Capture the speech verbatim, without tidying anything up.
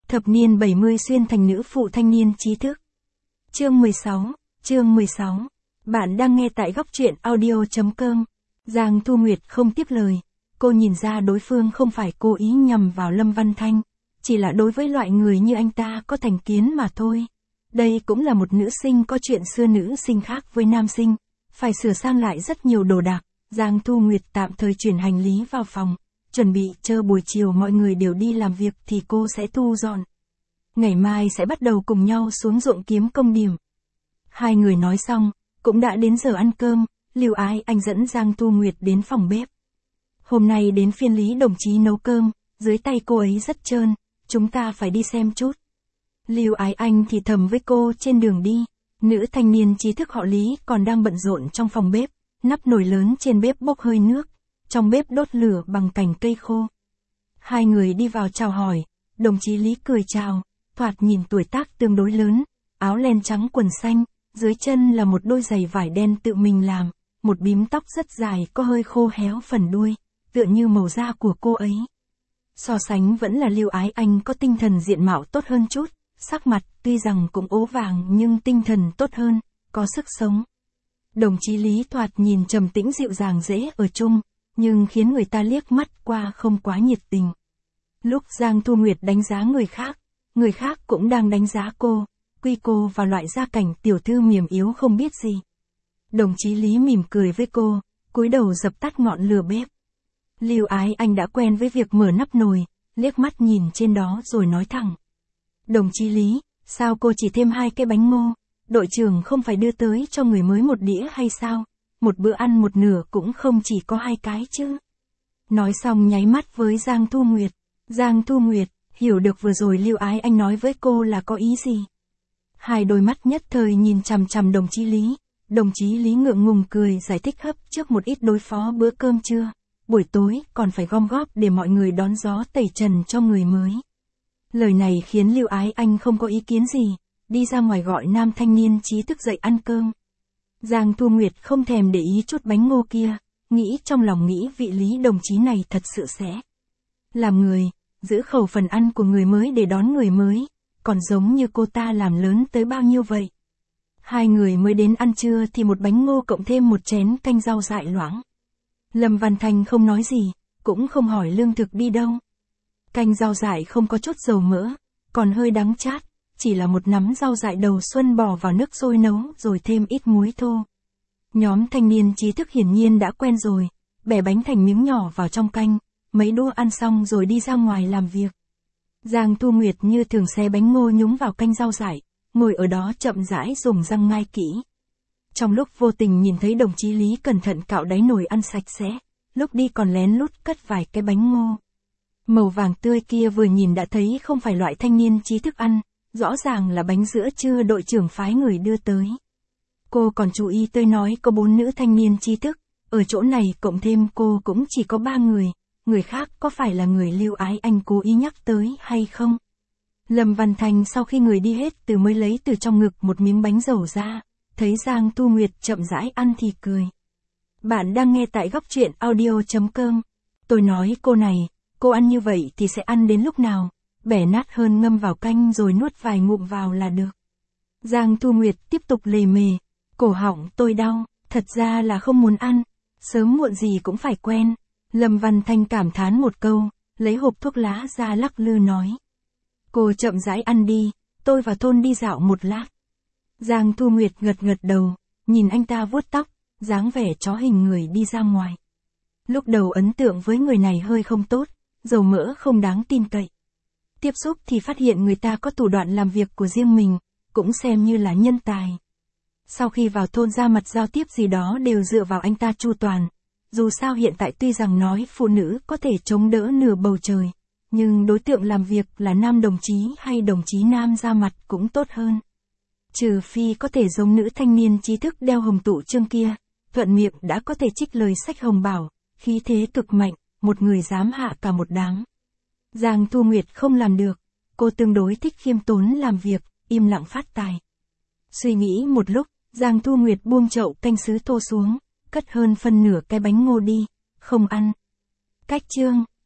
Thập niên bảy mươi xuyên thành nữ phụ thanh niên trí thức. Chương mười sáu, chương mười sáu. Bạn đang nghe tại góc truyện audio chấm com. Giang Thu Nguyệt không tiếp lời. Cô nhìn ra đối phương không phải cố ý nhằm vào Lâm Văn Thanh. Chỉ là đối với loại người như anh ta có thành kiến mà thôi. Đây cũng là một nữ sinh có chuyện xưa nữ sinh khác với nam sinh. Phải sửa sang lại rất nhiều đồ đạc. Giang Thu Nguyệt tạm thời chuyển hành lý vào phòng. Chuẩn bị chờ buổi chiều mọi người đều đi làm việc thì cô sẽ thu dọn. Ngày mai sẽ bắt đầu cùng nhau xuống ruộng kiếm công điểm. Hai người nói xong, cũng đã đến giờ ăn cơm, Lưu Ái Anh dẫn Giang Thu Nguyệt đến phòng bếp. Hôm nay đến phiên Lý đồng chí nấu cơm, dưới tay cô ấy rất trơn, chúng ta phải đi xem chút. Lưu Ái Anh thì thầm với cô trên đường đi, nữ thanh niên trí thức họ Lý còn đang bận rộn trong phòng bếp, nắp nồi lớn trên bếp bốc hơi nước, trong bếp đốt lửa bằng cành cây khô. Hai người đi vào chào hỏi, đồng chí Lý cười chào, thoạt nhìn tuổi tác tương đối lớn, áo len trắng quần xanh, dưới chân là một đôi giày vải đen tự mình làm, một bím tóc rất dài có hơi khô héo phần đuôi, tựa như màu da của cô ấy. So sánh vẫn là Lưu Ái Anh có tinh thần diện mạo tốt hơn chút, sắc mặt tuy rằng cũng ố vàng nhưng tinh thần tốt hơn, có sức sống. Đồng chí Lý thoạt nhìn trầm tĩnh dịu dàng dễ ở chung, nhưng khiến người ta liếc mắt qua không quá nhiệt tình. Lúc Giang Thu Nguyệt đánh giá người khác, người khác cũng đang đánh giá cô, quy cô vào loại gia cảnh tiểu thư mềm yếu không biết gì. Đồng chí Lý mỉm cười với cô, cúi đầu dập tắt ngọn lửa bếp. Lưu Ái Anh đã quen với việc mở nắp nồi, liếc mắt nhìn trên đó rồi nói thẳng. Đồng chí Lý, sao cô chỉ thêm hai cái bánh ngô, đội trưởng không phải đưa tới cho người mới một đĩa hay sao? Một bữa ăn một nửa cũng không chỉ có hai cái chứ. Nói xong nháy mắt với Giang Thu Nguyệt. Giang Thu Nguyệt, hiểu được vừa rồi Lưu Ái Anh nói với cô là có ý gì. Hai đôi mắt nhất thời nhìn chằm chằm đồng chí Lý. Đồng chí Lý ngượng ngùng cười giải thích hấp trước một ít đối phó bữa cơm trưa. Buổi tối còn phải gom góp để mọi người đón gió tẩy trần cho người mới. Lời này khiến Lưu Ái Anh không có ý kiến gì, đi ra ngoài gọi nam thanh niên trí thức dậy ăn cơm. Giang Thu Nguyệt không thèm để ý chút bánh ngô kia, nghĩ trong lòng nghĩ vị Lý đồng chí này thật sự sẽ làm người, giữ khẩu phần ăn của người mới để đón người mới, còn giống như cô ta làm lớn tới bao nhiêu vậy. Hai người mới đến ăn trưa thì một bánh ngô cộng thêm một chén canh rau dại loãng. Lâm Văn Thanh không nói gì, cũng không hỏi lương thực đi đâu. Canh rau dại không có chút dầu mỡ, còn hơi đắng chát. Chỉ là một nắm rau dại đầu xuân bỏ vào nước sôi nấu rồi thêm ít muối thô. Nhóm thanh niên trí thức hiển nhiên đã quen rồi, bẻ bánh thành miếng nhỏ vào trong canh, mấy đũa ăn xong rồi đi ra ngoài làm việc. Giang Thu Nguyệt như thường xé bánh ngô nhúng vào canh rau dại, ngồi ở đó chậm rãi dùng răng ngai kỹ. Trong lúc vô tình nhìn thấy đồng chí Lý cẩn thận cạo đáy nồi ăn sạch sẽ, lúc đi còn lén lút cất vài cái bánh ngô. Màu vàng tươi kia vừa nhìn đã thấy không phải loại thanh niên trí thức ăn. Rõ ràng là bánh giữa trưa đội trưởng phái người đưa tới. Cô còn chú ý tới nói có bốn nữ thanh niên trí thức, ở chỗ này cộng thêm cô cũng chỉ có ba người, người khác có phải là người Lưu Ái Anh cố ý nhắc tới hay không? Lâm Văn Thanh sau khi người đi hết từ mới lấy từ trong ngực một miếng bánh dầu ra, thấy Giang Thu Nguyệt chậm rãi ăn thì cười. Bạn đang nghe tại góc truyện audio chấm com. Tôi nói cô này, cô ăn như vậy thì sẽ ăn đến lúc nào? Bẻ nát hơn ngâm vào canh rồi nuốt vài ngụm vào là được. Giang Thu Nguyệt tiếp tục lề mề, cổ họng tôi đau, thật ra là không muốn ăn, sớm muộn gì cũng phải quen. Lâm Văn Thanh cảm thán một câu, lấy hộp thuốc lá ra lắc lư nói. Cô chậm rãi ăn đi, tôi vào thôn đi dạo một lát. Giang Thu Nguyệt gật gật đầu, nhìn anh ta vuốt tóc, dáng vẻ chó hình người đi ra ngoài. Lúc đầu ấn tượng với người này hơi không tốt, dầu mỡ không đáng tin cậy. Tiếp xúc thì phát hiện người ta có thủ đoạn làm việc của riêng mình, cũng xem như là nhân tài. Sau khi vào thôn ra mặt giao tiếp gì đó đều dựa vào anh ta chu toàn. Dù sao hiện tại tuy rằng nói phụ nữ có thể chống đỡ nửa bầu trời, nhưng đối tượng làm việc là nam đồng chí hay đồng chí nam ra mặt cũng tốt hơn. Trừ phi có thể giống nữ thanh niên trí thức đeo hồng tụ chương kia, thuận miệng đã có thể trích lời sách hồng bảo, khí thế cực mạnh, một người dám hạ cả một đám. Giang Thu Nguyệt không làm được, cô tương đối thích khiêm tốn làm việc, im lặng phát tài. Suy nghĩ một lúc, Giang Thu Nguyệt buông chậu canh sứ thô xuống, cất hơn phân nửa cái bánh ngô đi, không ăn. Cách chương